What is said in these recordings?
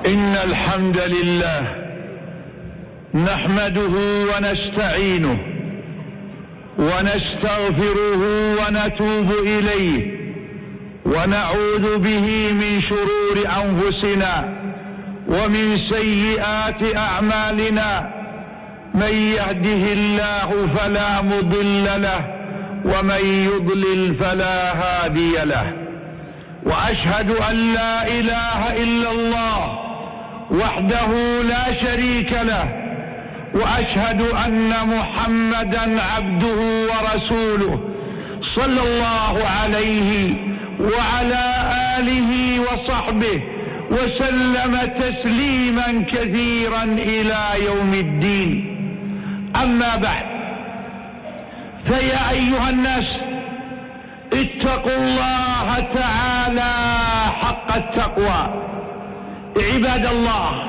إن الحمد لله نحمده ونستعينه ونستغفره ونتوب إليه ونعوذ به من شرور أنفسنا ومن سيئات أعمالنا. من يهده الله فلا مضل له ومن يضلل فلا هادي له. وأشهد أن لا إله إلا الله وحده لا شريك له، وأشهد أن محمدا عبده ورسوله صلى الله عليه وعلى آله وصحبه وسلم تسليما كثيرا إلى يوم الدين. أما بعد، فيا أيها الناس اتقوا الله تعالى حق التقوى. عباد الله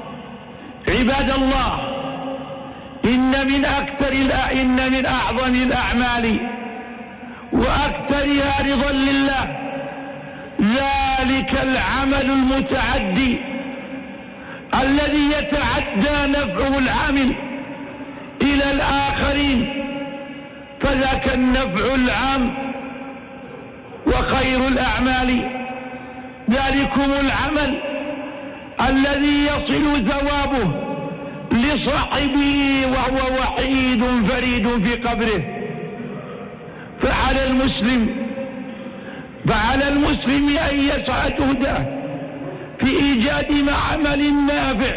إن من أعظم الأعمال وأكثرها رضا لله ذلك العمل المتعدي الذي يتعدى نفعه العامل إلى الآخرين، فذاك النفع العام وخير الأعمال ذلكم العمل الذي يصل ثوابه لصاحبه وهو وحيد فريد في قبره. فعلى المسلم أن يسعى جهده في إيجاد عمل نافع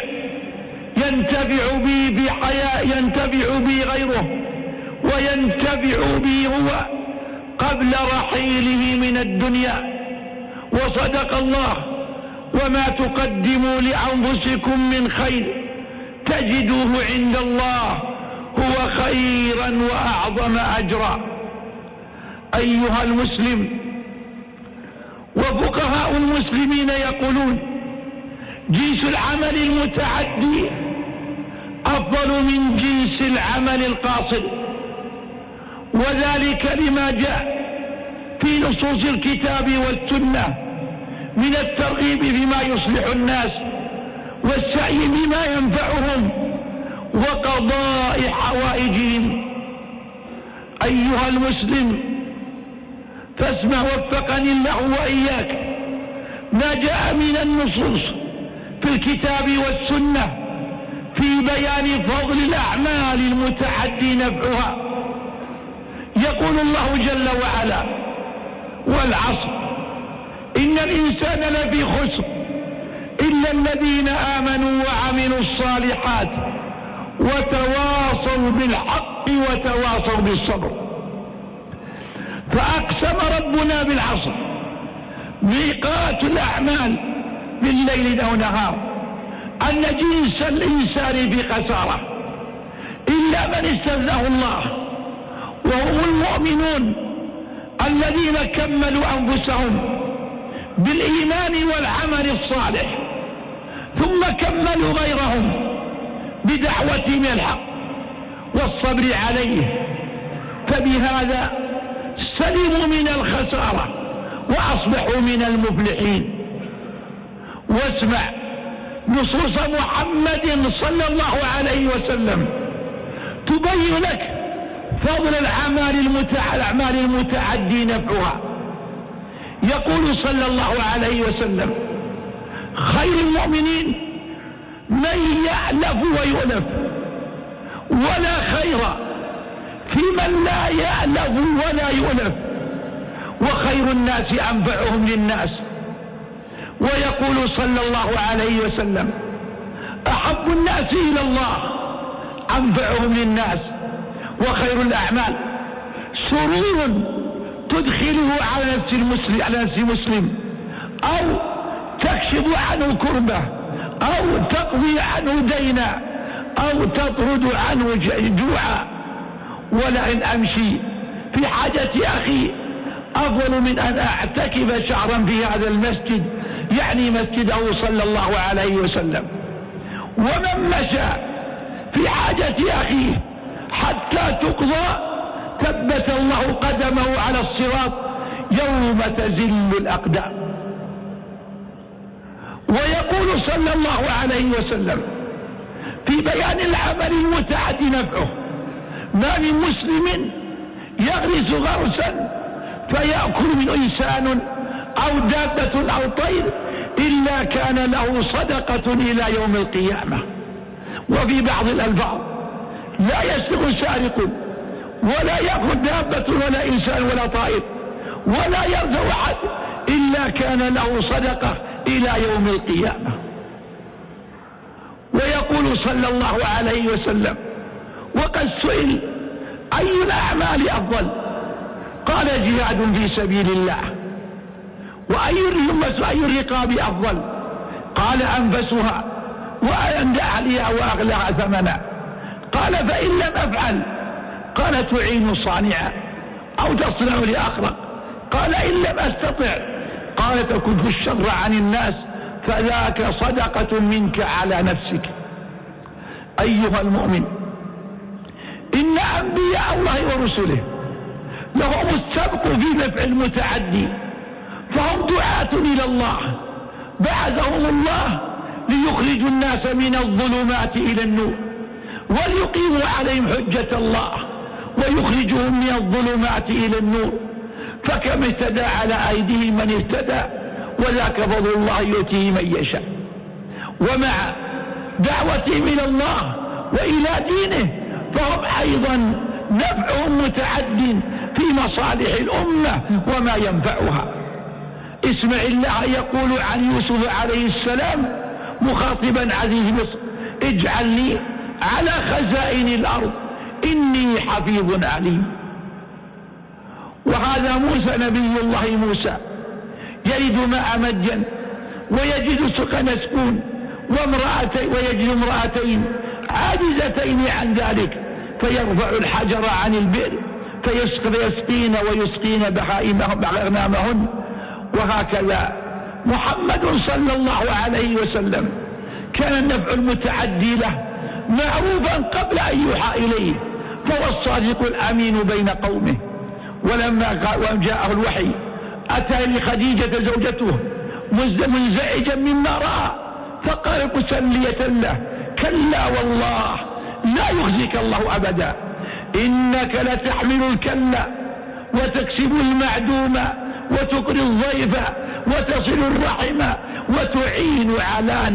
ينتفع به غيره وينتفع به هو قبل رحيله من الدنيا. وصدق الله: وما تقدموا لأنفسكم من خير تجدوه عند الله هو خيرا وأعظم أجرا. أيها المسلم، وفقهاء المسلمين يقولون: جنس العمل المتعدي أفضل من جنس العمل القاصر، وذلك لما جاء في نصوص الكتاب والسنة من الترغيب بما يصلح الناس والسعي بما ينفعهم وقضاء حوائجهم. أيها المسلم، فاسمع وفقني الله وإياك ما جاء من النصوص في الكتاب والسنة في بيان فضل الأعمال المتعدي نفعها. يقول الله جل وعلا: والعصر إن الإنسان لفي خسر إلا الذين آمنوا وعملوا الصالحات وتواصوا بالحق وتواصوا بالصبر. فأقسم ربنا بالعصر، ميقات الأعمال بالليل أو نهار، أن جنس الإنسان في خسارة إلا من استثناه الله، وهم المؤمنون الذين كملوا أنفسهم بالإيمان والعمل الصالح ثم كملوا غيرهم بدعوتهم الحق والصبر عليه، فبهذا سلموا من الخسارة وأصبحوا من المفلحين. واسمع نصوص محمد صلى الله عليه وسلم تبين لك فضل الأعمال المتعدي نفعها. يقول صلى الله عليه وسلم: خير المؤمنين من يألف ويؤلف، ولا خير في من لا يألف ولا يؤلف، وخير الناس أنفعهم للناس. ويقول صلى الله عليه وسلم: أحب الناس إلى الله أنفعهم للناس. وخير الأعمال سرور تدخله على نفس مسلم، أو تكشف عنه كربة، أو تقضي عنه دينا، أو تطرد عنه جوعا. ولئن أمشي في حاجة أخي أفضل من أن أعتكف شهرا في هذا المسجد، يعني مسجده صلى الله عليه وسلم. ومن مشى في حاجة أخيه حتى تقضى ثبت الله قدمه على الصراط يوم تزل الأقدام. ويقول صلى الله عليه وسلم في بيان العمل المتعدي نفعه: ما من مسلم يغرس غرسا فيأكل من إنسان أو دابة أو طير إلا كان له صدقة إلى يوم القيامة. وفي بعض الألفاظ: لا يسرق سارق ولا يأخذ دابة ولا إنسان ولا طائر ولا يرزق أحد إلا كان له صدقة إلى يوم القيامة. ويقول صلى الله عليه وسلم: وقد سئل أي الأعمال أفضل؟ قال: جهاد في سبيل الله. وأي الرقاب أفضل؟ قال: أنفسها وعند أهلها وأغلاها ثمنا. قال: فإن لم أفعل؟ قال: تعين صانعا أو تصنع لأخرق. قال: إن لم أستطع؟ قال: تكف الشر عن الناس فذاك صدقة منك على نفسك. أيها المؤمن، إن أنبياء الله ورسله لهم السبق في نفع المتعدي، فهم دعاة إلى الله، بعثهم الله ليخرجوا الناس من الظلمات إلى النور وليقيموا عليهم حجة الله ويخرجهم من الظلمات إلى النور. فكم اهتدى على أيديهم من اهتدى، وذاك فضل الله يؤتيه من يشاء. ومع دعوتهم إلى الله وإلى دينه فهم أيضا نفعهم متعد في مصالح الأمة وما ينفعها. اسمع الله يقول عن يوسف عليه السلام مخاطبا عزيز مصر: اجعلني على خزائن الأرض إني حفيظ عليم. وهذا موسى نبي الله موسى يرد ماء مدين ويجد سكن سكون ويجد امرأتين عاجزتين عن ذلك، فيرفع الحجر عن البئر فيسقين ويسقين بهائمهم أغنامهن. وهكذا محمد صلى الله عليه وسلم كان النفع المتعدي له معروفا قبل أن يوحى إليه، فهو الصادق الأمين بين قومه. ولما جاءه الوحي أتى لخديجة زوجته منزعجا مما رأى، فقال تسلية له: كلا والله لا يخزيك الله أبدا، إنك لتحمل الكلا وتكسب المعدوم وتقري الضيف وتصل الرحم وتعين على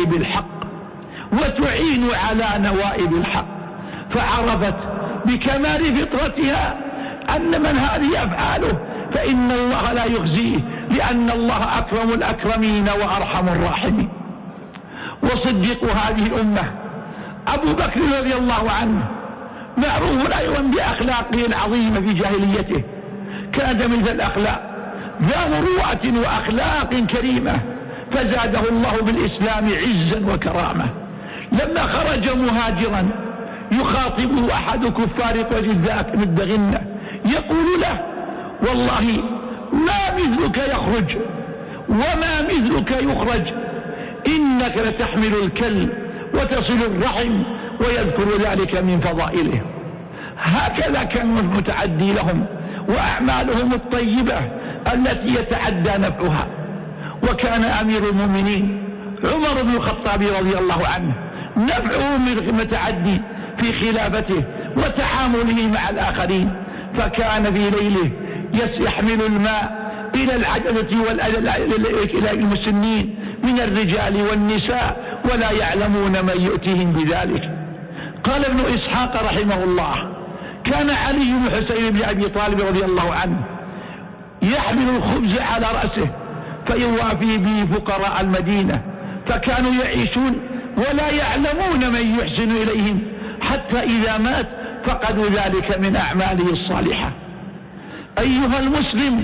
نوائب الحق. فعرفت بكمال فطرتها أن من هذه أفعاله فإن الله لا يخزيه، لأن الله أكرم الأكرمين وأرحم الراحمين. وصديق هذه الأمة أبو بكر رضي الله عنه معروف أيضا بأخلاقه العظيمة في جاهليته، كان مثل الأخلاق ذا مروءة وأخلاق كريمة، فزاده الله بالإسلام عزا وكرامة. لما خرج مهاجرا يخاطبه أحد كفار قريش مدغنة يقول له: والله ما مثلك يخرج وما مثلك يخرج، إنك لتحمل الكل وتصل الرحم، ويذكر ذلك من فضائله. هكذا كان المتعدي لهم وأعمالهم الطيبة التي يتعدى نفعها. وكان أمير المؤمنين عمر بن الخطاب رضي الله عنه نفعه من المتعدي في خلافته وتعامله مع الآخرين، فكان في ليله يحمل الماء إلى العجلة إلى المسنين من الرجال والنساء ولا يعلمون من يؤتيهم بذلك. قال ابن إسحاق رحمه الله: كان علي بن حسين بن أبي طالب رضي الله عنه يحمل الخبز على رأسه فيوافي به فقراء المدينة، فكانوا يعيشون ولا يعلمون من يحسن إليهم، حتى إذا مات فقدوا ذلك من أعماله الصالحة. أيها المسلم،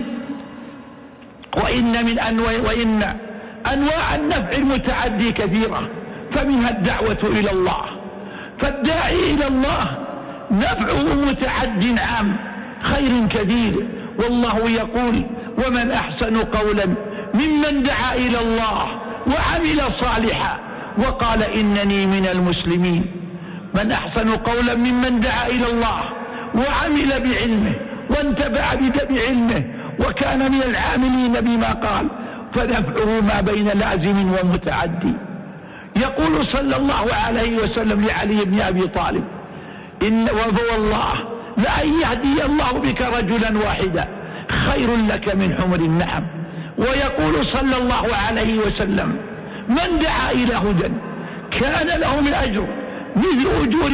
وإن أنواع النفع المتعدي كثيرة، فمنها الدعوة إلى الله، فالداعي إلى الله نفعه متعد عام خير كثير. والله يقول: ومن أحسن قولا ممن دعا إلى الله وعمل صالحا وقال إنني من المسلمين. من أحسن قولا ممن دعا إلى الله وعمل بعلمه وانتفع بعلمه وكان من العاملين بما قال فنفعه ما بين لازم ومتعدي. يقول صلى الله عليه وسلم لعلي بن أبي طالب: والله لأن يهدي الله بك رجلا واحدا خير لك من حمر النعم. ويقول صلى الله عليه وسلم: من دعا إلى هدى كان له من أجر مثل أجور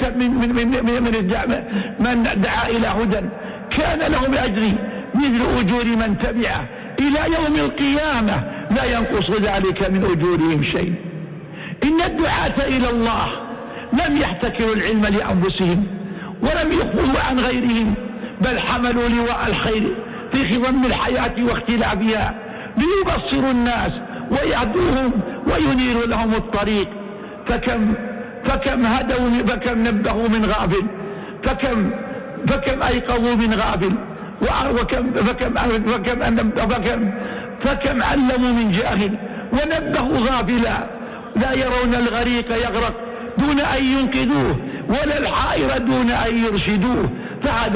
من دعا إلى هدى كان له من أجر مثل أجور من تبعه إلى يوم القيامة لا ينقص ذلك من أجورهم شيء. إن الدعاة إلى الله لم يحتكروا العلم لأنفسهم ولم يخفوه عن غيرهم، بل حملوا لواء الخير في خضم الحياة واختلافها ليبصروا الناس ويهدوهم وينيروا لهم الطريق. فكم هدوا، فكم نبهوا من غافل، فكم أيقظوا من غافل، فكم علموا من جاهل ونبهوا غافلا. لا يرون الغريق يغرق دون أن ينقذوه ولا الحائر دون أن يرشدوه، فهدى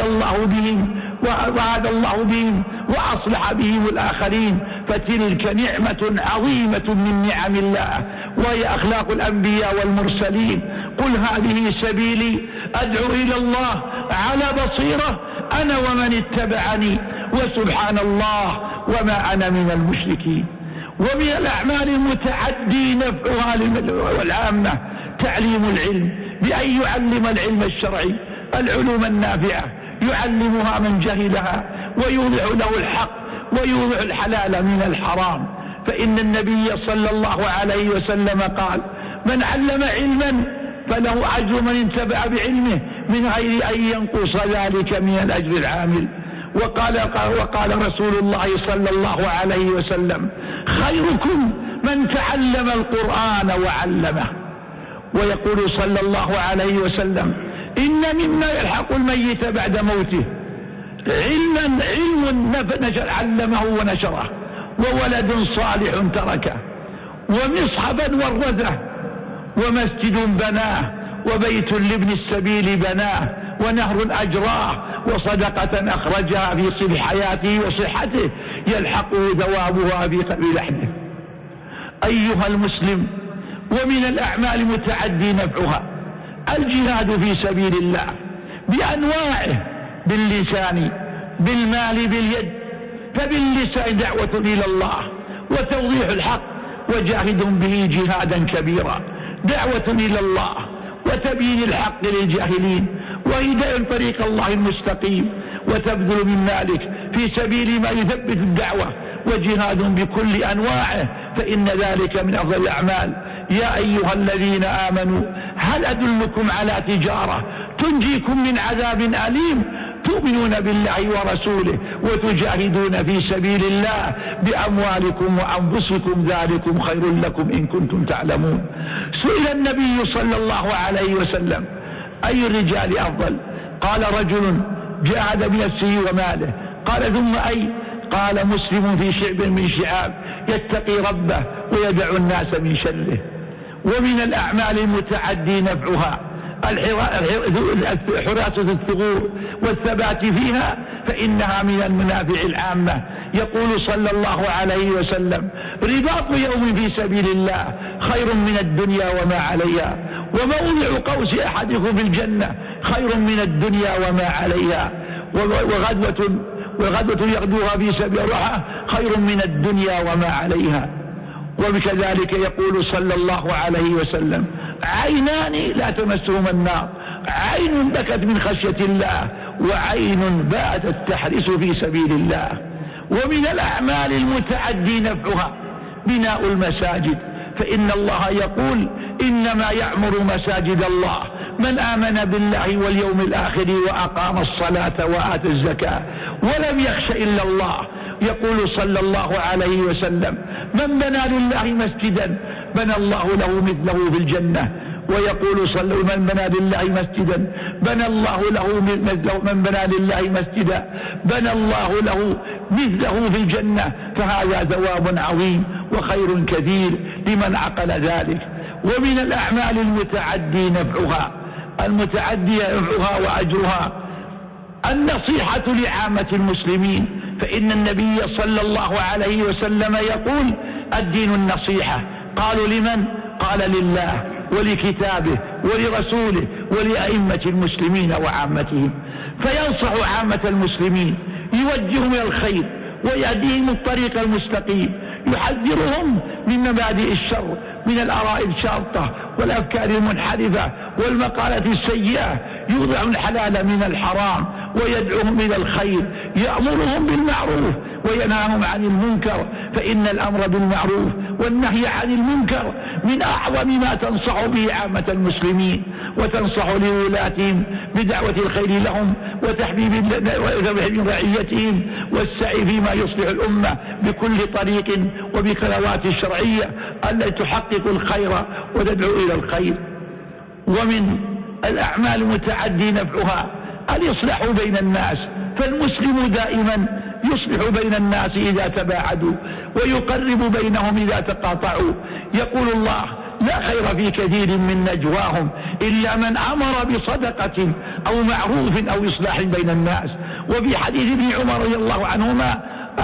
الله بهم وأصلح بهم الآخرين. فتلك نعمة عظيمة من نعم الله، وهي أخلاق الأنبياء والمرسلين. قل هذه سبيلي أدعو إلى الله على بصيرة أنا ومن اتبعني وسبحان الله وما أنا من المشركين. ومن الأعمال المتعدي نفعها والعامة تعليم العلم، بأن يعلم العلم الشرعي العلوم النافعة، يعلمها من جهلها ويوضع له الحق ويوضع الحلال من الحرام. فإن النبي صلى الله عليه وسلم قال: من علم علما فله أجر من انتفع بعلمه من غير أن ينقص ذلك من الأجر العامل. وقال رسول الله صلى الله عليه وسلم: خيركم من تعلم القرآن وعلمه. ويقول صلى الله عليه وسلم: إن مما يلحق الميت بعد موته علم علمه ونشره، وولد صالح تركه، ومصحبا ورثه، ومسجد بناه، وبيت لابن السبيل بناه، ونهر أجراه، وصدقة أخرجها في صلح حياته وصحته يلحقه ثوابها في قبل لحده. أيها المسلم، ومن الأعمال متعدي نفعها الجهاد في سبيل الله بأنواعه، باللسان، بالمال، باليد. فباللسان دعوة إلى الله وتوضيح الحق وجاهد به جهادا كبيرا، دعوة إلى الله وتبيين الحق للجاهلين وهداية طريق الله المستقيم، وتبذل من مالك في سبيل ما يثبت الدعوة، وجهاد بكل أنواعه، فإن ذلك من أفضل الأعمال. يا أيها الذين آمنوا هل أدلكم على تجارة تنجيكم من عذاب أليم تؤمنون بالله ورسوله وتجاهدون في سبيل الله بأموالكم وأنفسكم ذلكم خير لكم إن كنتم تعلمون. سئل النبي صلى الله عليه وسلم: أي الرجال أفضل؟ قال: رجل جاهد بنفسه وماله. قال: ثم أي؟ قال: مسلم في شعب من شعاب يتقي ربه ويدع الناس من شره. ومن الأعمال المتعدي نفعها حراسة الثغور والثبات فيها، فإنها من المنافع العامة. يقول صلى الله عليه وسلم: رباط يوم في سبيل الله خير من الدنيا وما عليها، وموضع قوس أحدكم في الجنة خير من الدنيا وما عليها، وغدوة يغدوها في سبيل الله خير من الدنيا وما عليها. وبكذلك يقول صلى الله عليه وسلم: عينان لا تمسهما النار، عين بكت من خشية الله، وعين باتت تحرس في سبيل الله. ومن الأعمال المتعدي نفعها بناء المساجد، فإن الله يقول: إنما يعمر مساجد الله من آمن بالله واليوم الآخر وأقام الصلاة وآتى الزكاة ولم يخش إلا الله. يقول صلى الله عليه وسلم: من بنى لله مسجدا بنى الله له مثله في الجنة. ويقول صلى الله: من بنى لله مسجدا بنى الله له مثله، من بنى لله مسجدا بنى الله له مثله في الجنة. فهذا ثواب عظيم وخير كثير لمن عقل ذلك. ومن الأعمال المتعدي نفعها وأجرها النصيحة لعامة المسلمين، فإن النبي صلى الله عليه وسلم يقول الدين النصيحة. قالوا لمن؟ قال لله ولكتابه ولرسوله ولأئمة المسلمين وعامتهم. فينصح عامة المسلمين، يوجههم إلى الخير ويهديهم الطريق المستقيم، يحذرهم من مبادئ الشر، من الآراء الشاطة والأفكار المنحرفة والمقالة السيئة، يوضع الحلال من الحرام ويدعوهم إلى الخير، يأمرهم بالمعروف وينهاهم عن المنكر، فإن الأمر بالمعروف والنهي عن المنكر من أعظم ما تنصح به عامة المسلمين، وتنصح لولاتهم بدعوة الخير لهم وتحبيب رعيتهم والسعي فيما يصلح الأمة بكل طريق وبقنوات الشرعية التي تحقق الخير وتدعو إلى الخير. ومن الأعمال المتعدي نفعها الإصلاح بين الناس، فالمسلم دائما يصلح بين الناس إذا تباعدوا ويقرب بينهم إذا تقاطعوا. يقول الله: لا خير في كثير من نجواهم إلا من أمر بصدقة أو معروف أو إصلاح بين الناس. وفي حديث ابن عمر رضي الله عنهما: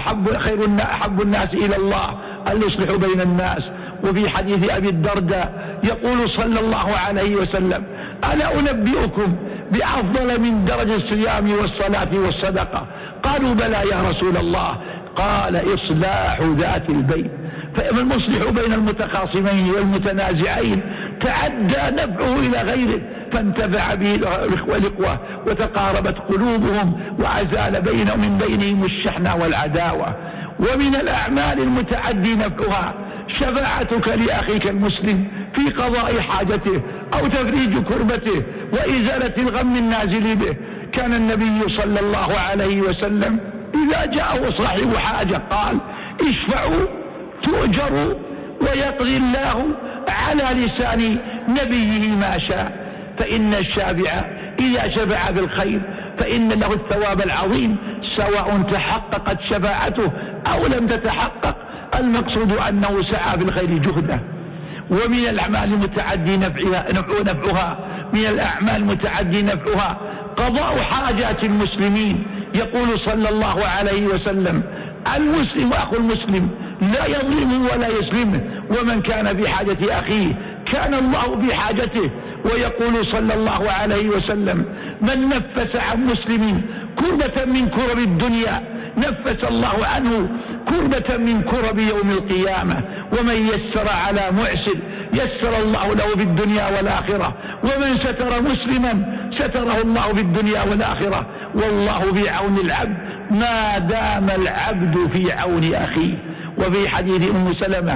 أحب الناس إلى الله الإصلاح بين الناس. وفي حديث أبي الدرداء يقول صلى الله عليه وسلم: ألا أنبئكم بأفضل من درجة الصيام والصلاة والصدقة؟ قالوا: بلى يا رسول الله. قال: إصلاح ذات البين. فالمصلح بين المتخاصمين والمتنازعين تعدى نفعه إلى غيره، فانتفع به الإخوة وتقاربت قلوبهم وعزال بينهم من بينهم الشحنة والعداوة. ومن الأعمال المتعدي نفعها شفاعتك لأخيك المسلم في قضاء حاجته أو تفريج كربته وإزالة الغم النازل به. كان النبي صلى الله عليه وسلم إذا جاءه صاحب حاجة قال: اشفعوا تؤجروا ويقضي الله على لسان نبيه ما شاء. فإن الشافع إذا شفع بالخير فإن له الثواب العظيم، سواء تحققت شفاعته أو لم تتحقق، المقصود أنه سعى بالخير جهده. ومن الأعمال المتعدي نفعها من الأعمال المتعدي نفعها قضاء حاجات المسلمين. يقول صلى الله عليه وسلم: المسلم أخو المسلم لا يظلمه ولا يسلمه، ومن كان في حاجة أخيه كان الله في حاجته. ويقول صلى الله عليه وسلم: من نفس عن مسلم كربة من كرب الدنيا نفس الله عنه كربة من كرب يوم القيامة. ومن يسر على معسر يسر الله له في الدنيا والآخرة، ومن ستر مسلما ستره الله في الدنيا والآخرة. والله في عون العبد ما دام العبد في عون أخيه. وفي حديث أم سلمة: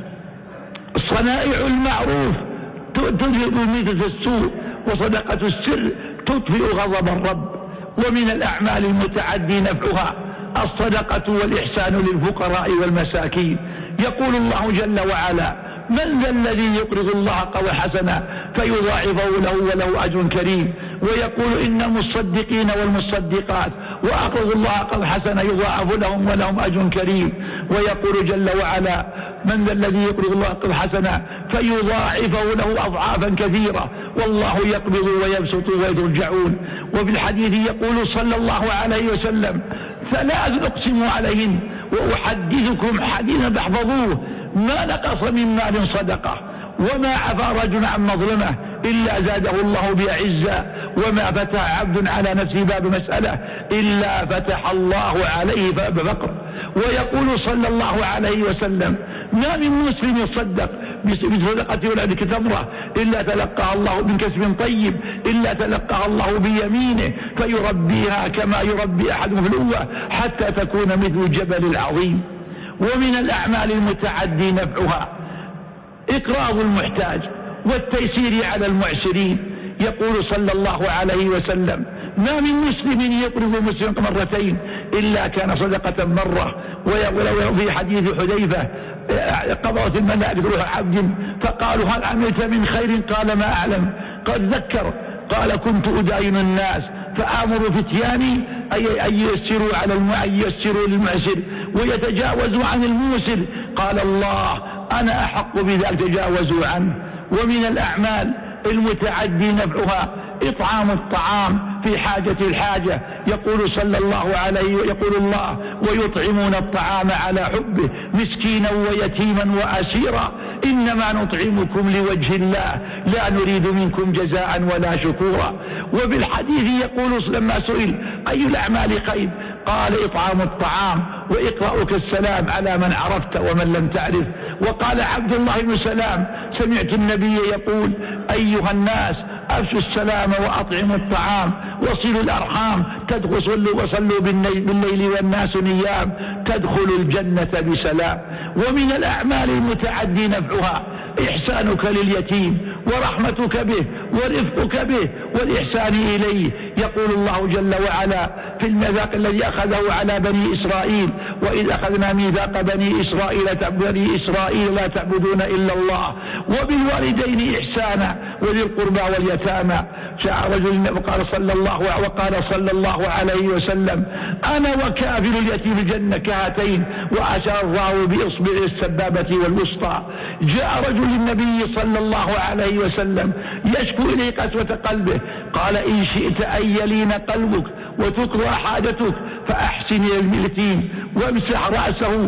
صنائع المعروف تذهب ميتة السوء، وصدقة السر تطفئ غضب الرب. ومن الأعمال المتعدي نفعها الصدقة والإحسان للفقراء والمساكين. يقول الله جل وعلا: من ذا الذي يقرض الله قرضا حسنا فيضاعفه له وله أجر كريم. ويقول: إن المصدقين والمصدقات وأقرضوا الله قرضا حسنا يضاعف لهم ولهم أجر كريم. ويقول جل وعلا: من ذا الذي يقرض الله قرضا حسنا فيضاعفه له أضعافا كثيرة والله يقبض ويبسط ويرجعون. وفي الحديث يقول صلى الله عليه وسلم: ثلاث أقسم عليهن وأحدثكم حديثا تحفظوه: ما نقص من مال صدقة، وما عفا رجل عن مظلمة إلا زاده الله بعزة، وما فتح عبد على نفسه باب مسألة إلا فتح الله عليه باب فقر. ويقول صلى الله عليه وسلم: ما من مسلم يصدق بصدقته ولا بتمرة إلا تلقاها الله من كسب طيب، إلا تلقاها الله بيمينه فيربيها كما يربي أحدهم فلوة حتى تكون مثل الجبل العظيم. ومن الأعمال المتعدي نفعها إقراض المحتاج والتيسير على المعسرين. يقول صلى الله عليه وسلم: ما من مسلم يقرض مسلم مرتين إلا كان صدقة مرة. ولو في حديث حذيفة: قضت الملائكة روح عبد فقالوا: هل عملت من خير؟ قال: ما أعلم. قد ذكر قال: كنت أداين الناس فآمر فتياني أن ييسروا على ييسروا للمعسر ويتجاوزوا عن الموسر. قال الله: أنا أحق بذلك تجاوزوا عنه. ومن الأعمال المتعدي نفعها إطعام الطعام في حاجة الحاجة. يقول صلى الله عليه يقول الله: ويطعمون الطعام على حبه مسكينا ويتيما وأسيرا إنما نطعمكم لوجه الله لا نريد منكم جزاء ولا شكورا. وبالحديث يقول لما سئل أي الأعمال خير قال: إطعام الطعام وإقرأك السلام على من عرفت ومن لم تعرف. وقال عبد الله بن سلام: سمعت النبي يقول: أيها الناس أفشوا السلام وأطعموا الطعام وصلوا الأرحام وصلوا بالليل والناس نيام تدخلوا الجنة بسلام. ومن الأعمال المتعدي نفعها إحسانك لليتيم ورحمتك به ورفقك به والإحسان إليه. يقول الله جل وعلا في الميثاق الذي أخذه على بني إسرائيل: وإذ أخذنا ميثاق بني إسرائيل لا تعبدون إلا الله وبالوالدين إحسانا وذي القربى واليتامى. جاء رجل وقال صلى الله عليه وسلم: أنا وكافل اليتيم الجنة كهاتين، وأشار الله بإصبع السبابة والوسطى. جاء رجل النبي صلى الله عليه وسلم يشكو إليه قسوة قلبه، قال: إن شئت أن يلين قلبك وتقضى حاجتك فأحسن إلى اليتيم وامسح رأسه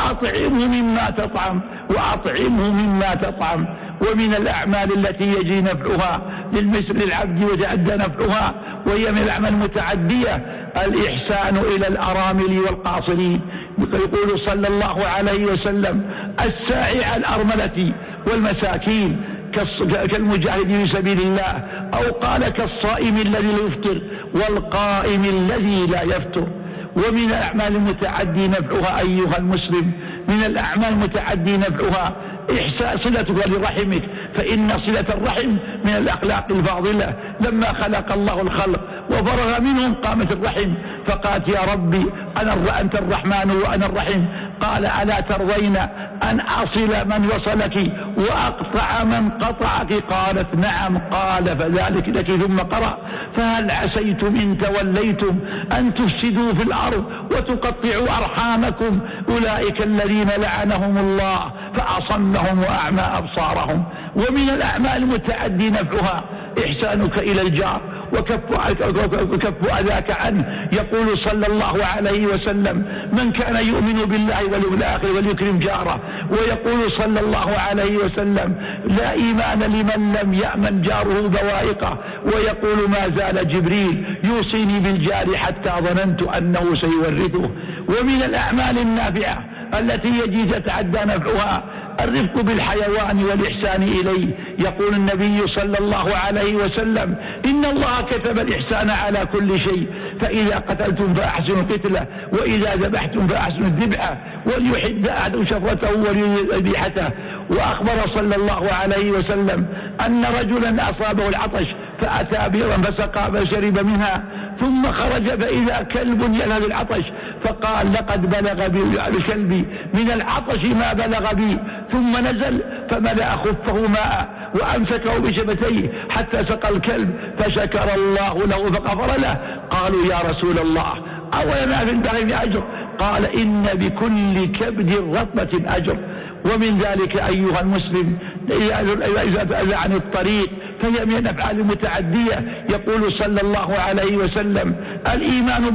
وأطعمه مما تطعم. ومن الأعمال التي يجي نفعها للعبد ويتعدى نفعها وهي من الأعمال المتعدية الإحسان إلى الأرامل والقاصرين. يقول صلى الله عليه وسلم: الساعي على الأرملة والمساكين كالمجاهد في سبيل الله، أو قال كالصائم الذي لا يفطر والقائم الذي لا يفطر. ومن الأعمال المتعدي نفعها أيها المسلم، من الأعمال المتعدي نفعها إحسان صلتك لرحمك، فإن صلة الرحم من الأخلاق الفاضلة. لما خلق الله الخلق وفرغ منهم قامت الرحم فقالت: يا ربي أنت الرحمن وأنا الرحيم. قال: ألا ترضين أن أصل من وصلك وأقطع من قطعك؟ قالت: نعم. قال: فذلك لك. ثم قرأ: فهل عسيتم إن توليتم أن تفسدوا في الأرض وتقطعوا أرحامكم أولئك الذين لعنهم الله فأصمهم وأعمى أبصارهم. ومن الأعمال المتعدي نفعها إحسانك إلى الجار وكف أذاك عنه. يقول صلى الله عليه وسلم: من كان يؤمن بالله واليوم الآخر وليكرم جاره. ويقول صلى الله عليه وسلم: لا إيمان لمن لم يأمن جاره بوائقه. ويقول: ما زال جبريل يوصيني بالجار حتى ظننت أنه سيورثه. ومن الأعمال النافعة التي يجي تتعدى نفعها الرفق بالحيوان والإحسان إليه. يقول النبي صلى الله عليه وسلم: إن الله كتب الإحسان على كل شيء، فإذا قتلتم فأحسنوا القتلة وإذا ذبحتم فأحسنوا الذبحة وليحد أحد شفرته وليذبيحته. وأخبر صلى الله عليه وسلم أن رجلا أصابه العطش فأتى بئرا فسقى فشرب منها، ثم خرج فإذا كلب يلهث العطش فقال: لقد بلغ بكلبي من العطش ما بلغ بي. ثم نزل فملأ خفه ماء وأمسكه بشفتيه حتى سقى الكلب فشكر الله له فغفر له. قالوا: يا رسول الله أولنا في البغي أجر؟ قال: إن بكل كبد رطبة أجر. ومن ذلك أيها المسلم إذا أذى عن الطريق فهي من الأفعال المتعدية. يقول صلى الله عليه وسلم: الإيمان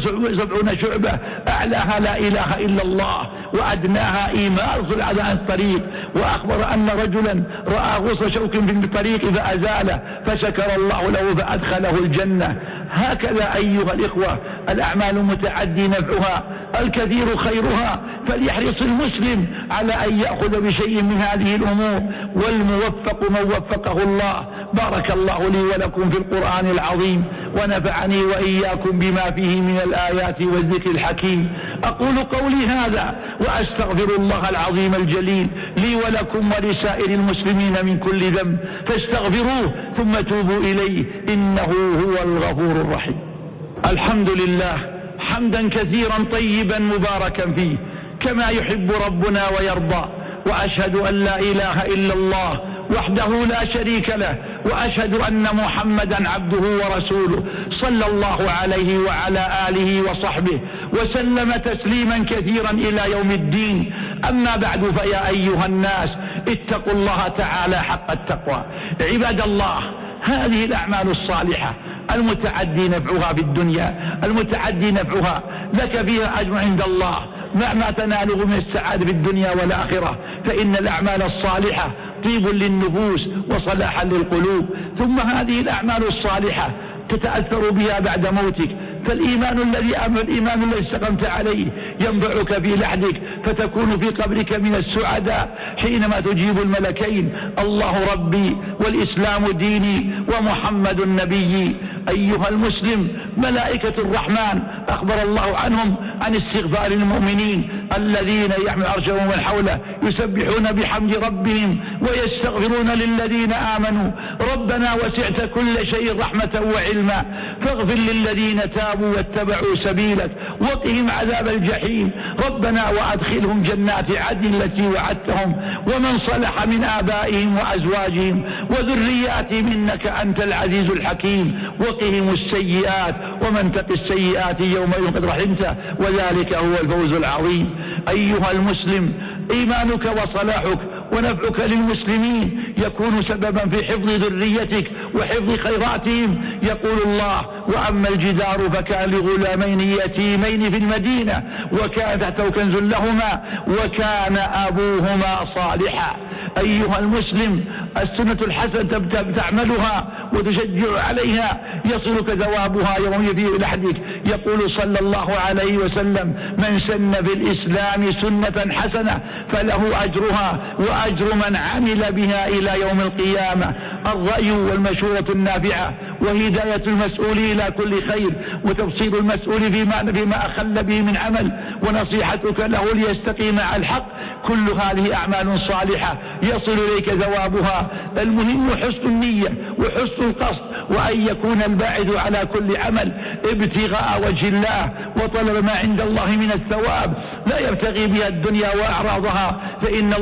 70 شعبة، أعلاها لا إله إلا الله وأدناها إيماء الأذى عن الطريق. وأخبر أن رجلا رأى غصن شوك في الطريق فأزاله فشكر الله له فأدخله الجنة. هكذا أيها الإخوة الأعمال المتعدي نفعها الكثير خيرها، فليحرص المسلم على أن يأخذ بشيء من هذه الأمور، والموفق من وفقه الله. بارك الله لي ولكم في القرآن العظيم ونفعني وإياكم بما فيه من الآيات والذكر الحكيم. أقول قولي هذا وأستغفر الله العظيم الجليل لي ولكم ولسائر المسلمين من كل ذنب، فاستغفروه ثم توبوا إليه إنه هو الغفور الرحيم. الحمد لله حمدا كثيرا طيبا مباركا فيه كما يحب ربنا ويرضى. وأشهد أن لا إله إلا الله وحده لا شريك له، وأشهد أن محمدا عبده ورسوله صلى الله عليه وعلى آله وصحبه وسلم تسليما كثيرا إلى يوم الدين. أما بعد، فيا أيها الناس اتقوا الله تعالى حق التقوى. عباد الله، هذه الأعمال الصالحة المتعدي نفعها في الدنيا، المتعدي نفعها لك فيها أجر عند الله ما تناله من السعادة في الدنيا والآخرة. فإن الأعمال الصالحة طيب للنفوس وصلاحا للقلوب. ثم هذه الأعمال الصالحة تتأثر بها بعد موتك، فالإيمان الذي استقمت عليه ينفعك في لحدك، فتكون في قبرك من السعداء حينما تجيب الملكين: الله ربي والإسلام ديني ومحمد نبيي. أيها المسلم، ملائكة الرحمن أخبر الله عنهم عن استغفار المؤمنين الذين يحمل عرشه ومن حوله يسبحون بحمد ربهم ويستغفرون للذين آمنوا ربنا وسعت كل شيء رحمة وعلما فاغفر للذين تابوا واتبعوا سبيلك وقهم عذاب الجحيم ربنا وأدخلهم جنات عدن التي وعدتهم ومن صلح من آبائهم وأزواجهم وذرياتهم إنك أنت العزيز الحكيم وقهم السيئات ومن تق السيئات يومئذ قد رحمته وذلك هو الفوز العظيم. أيها المسلم، إيمانك وصلاحك ونفعك للمسلمين يكون سببا في حفظ ذريتك وحفظ خيراتهم. يقول الله: وأما الجدار فكان لغلامين يتيمين في المدينة وكان تحته كنز لهما وكان أبوهما صالحا. أيها المسلم، السنة الحسنة تعملها وتشجع عليها يصلك ثوابها يوم يفي لحدك. يقول صلى الله عليه وسلم: من سن في الإسلام سنة حسنة فله أجرها وأجر من عمل بها إلى يوم القيامة. الرأي والمشورة النافعة وهداية المسؤول إلى كل خير وتبسيط المسؤول فيما أخل به من عمل ونصيحتك له ليستقيم على الحق، كل هذه أعمال صالحة يصل إليك ثوابها. المهم حسن النية وحسن القصد، وأن يكون الباعث على كل عمل ابتغاء وجه الله وطلب ما عند الله من الثواب، لا يبتغي بها الدنيا وأعراضها. فإن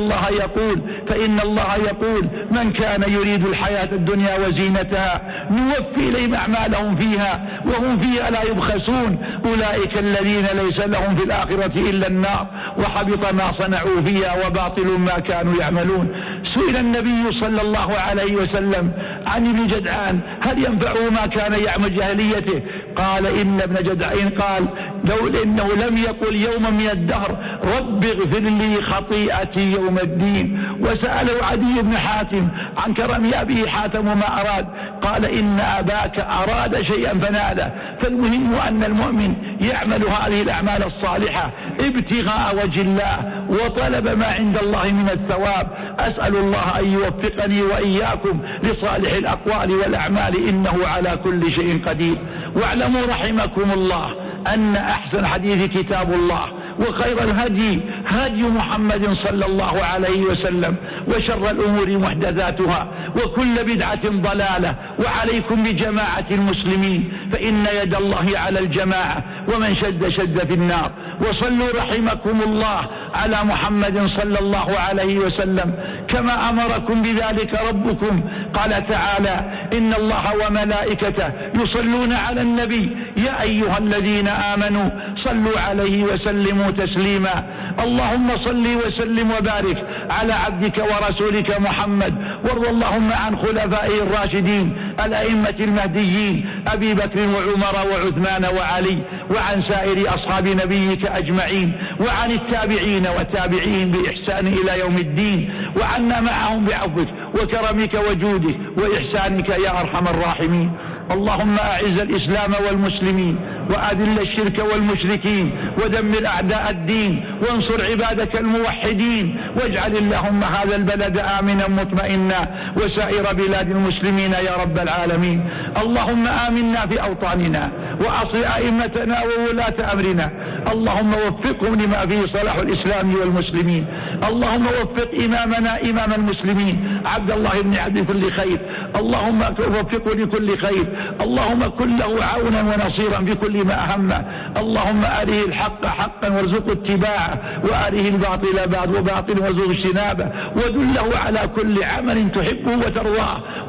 الله يقول: من كان يريد الحياة الدنيا وزينتها نوفي إليهم أعمالهم فيها وهم فيها لا يبخسون أولئك الذين ليس لهم في الآخرة إلا النار وحبط ما صنعوا فيها وباطل ما كانوا يعملون. سئل النبي صلى الله عليه وسلم عن ابن جدعان: هل ينفعه ما كان يعمل جاهليته؟ قال: إن ابن جدعان قال: لو إنه لم يقل يوما من الدهر رب اغفر لي خطيئتي يوم الدين. وسأله عدي بن حاتم عن كرم أبيه حاتم وما أراد، قال: إن أباك أراد شيئا فناله. فالمهم أن المؤمن يعمل هذه الأعمال الصالحة ابتغاء وجه الله وطلب ما عند الله من الثواب. أسأل الله أن يوفقني وإياكم لصالح الأقوال والأعمال إنه على كل شيء قدير. واعلموا رحمكم الله أن أحسن حديث كتاب الله وخير الهدي هدي محمد صلى الله عليه وسلم وشر الأمور محدثاتها وكل بدعة ضلالة. وعليكم بجماعة المسلمين فإن يد الله على الجماعة ومن شد في النار. وصلوا رحمكم الله على محمد صلى الله عليه وسلم كما أمركم بذلك ربكم. قال تعالى: إن الله وملائكته يصلون على النبي يا أيها الذين آمنوا صلوا عليه وسلموا تسليما. اللهم صل وسلم وبارك على عبدك ورسولك محمد، وارض اللهم عن خلفائه الراشدين الأئمة المهديين أبي بكر وعمر وعثمان وعلي، وعن سائر أصحاب نبيك أجمعين، وعن التابعين وتابعين بإحسان إلى يوم الدين، وعنا معهم بعفوك وكرمك وجودك وإحسانك يا أرحم الراحمين. اللهم أعز الإسلام والمسلمين وأذل الشرك والمشركين ودمر أعداء الدين وانصر عبادك الموحدين، واجعل اللهم هذا البلد آمنا مطمئنا وسائر بلاد المسلمين يا رب العالمين. اللهم آمنا في أوطاننا وأصل أئمتنا وولاة أمرنا، اللهم وفقهم لما فيه صلاح الإسلام والمسلمين. اللهم وفق إمامنا إمام المسلمين عبد الله بن عبد كل خير، اللهم وفقه لكل خير، اللهم كن له عونا ونصيرا في كل ما أهمه. اللهم أريه الحق حقا وارزقه اتباعه، وأريه الباطل باطلا وارزقه اجتنابه، ودله على كل عمل تحبه وترضاه،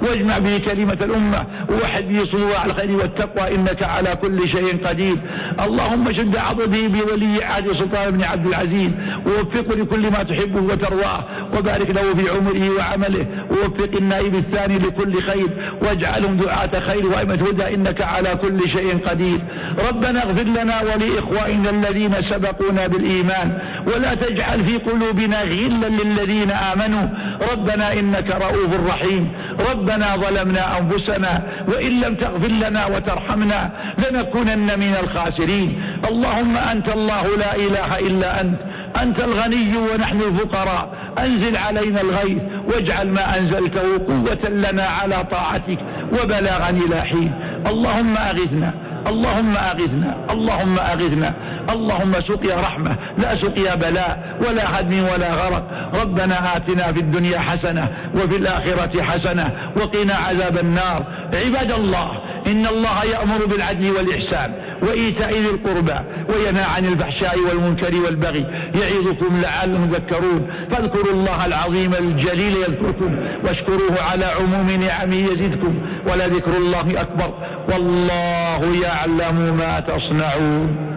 واجمع به كلمة الأمة ووحد به صدورها على الخير والتقوى إنك على كل شيء قدير. اللهم شد عضده بولي عهد سلطان بن عبد العزيز ووفقه لكل ما تحبه وترضاه وبارك له في عمره وعمله ووفق النائب الثاني لكل خير واجعلهم دعاة خير وأئمة هدى إنك على كل شيء قدير. ربنا اغفر لنا ولإخواننا الذين سبقونا بالإيمان ولا تجعل في قلوبنا غلا للذين آمنوا ربنا إنك رؤوف رحيم. ربنا ظلمنا أنفسنا وإن لم تغفر لنا وترحمنا لنكونن من الخاسرين. اللهم أنت الله لا إله إلا أنت الغني ونحن الفقراء أنزل علينا الغيث واجعل ما أنزلته قوة لنا على طاعتك وبلاغا إلى حين. اللهم أغثنا اللهم أغثنا اللهم أغثنا اللهم سقيا رحمة لا سقيا بلاء ولا هدم ولا غرق. ربنا آتنا في الدنيا حسنة وفي الآخرة حسنة وقنا عذاب النار. عباد الله إن الله يأمر بالعدل والإحسان وإيتاء ذي القربى وينهى عن الفحشاء والمنكر والبغي يعظكم لعلكم تذكرون. فاذكروا الله العظيم الجليل يذكركم واشكروه على عموم نعمه يزدكم ولذكر الله أكبر والله يعلم ما تصنعون.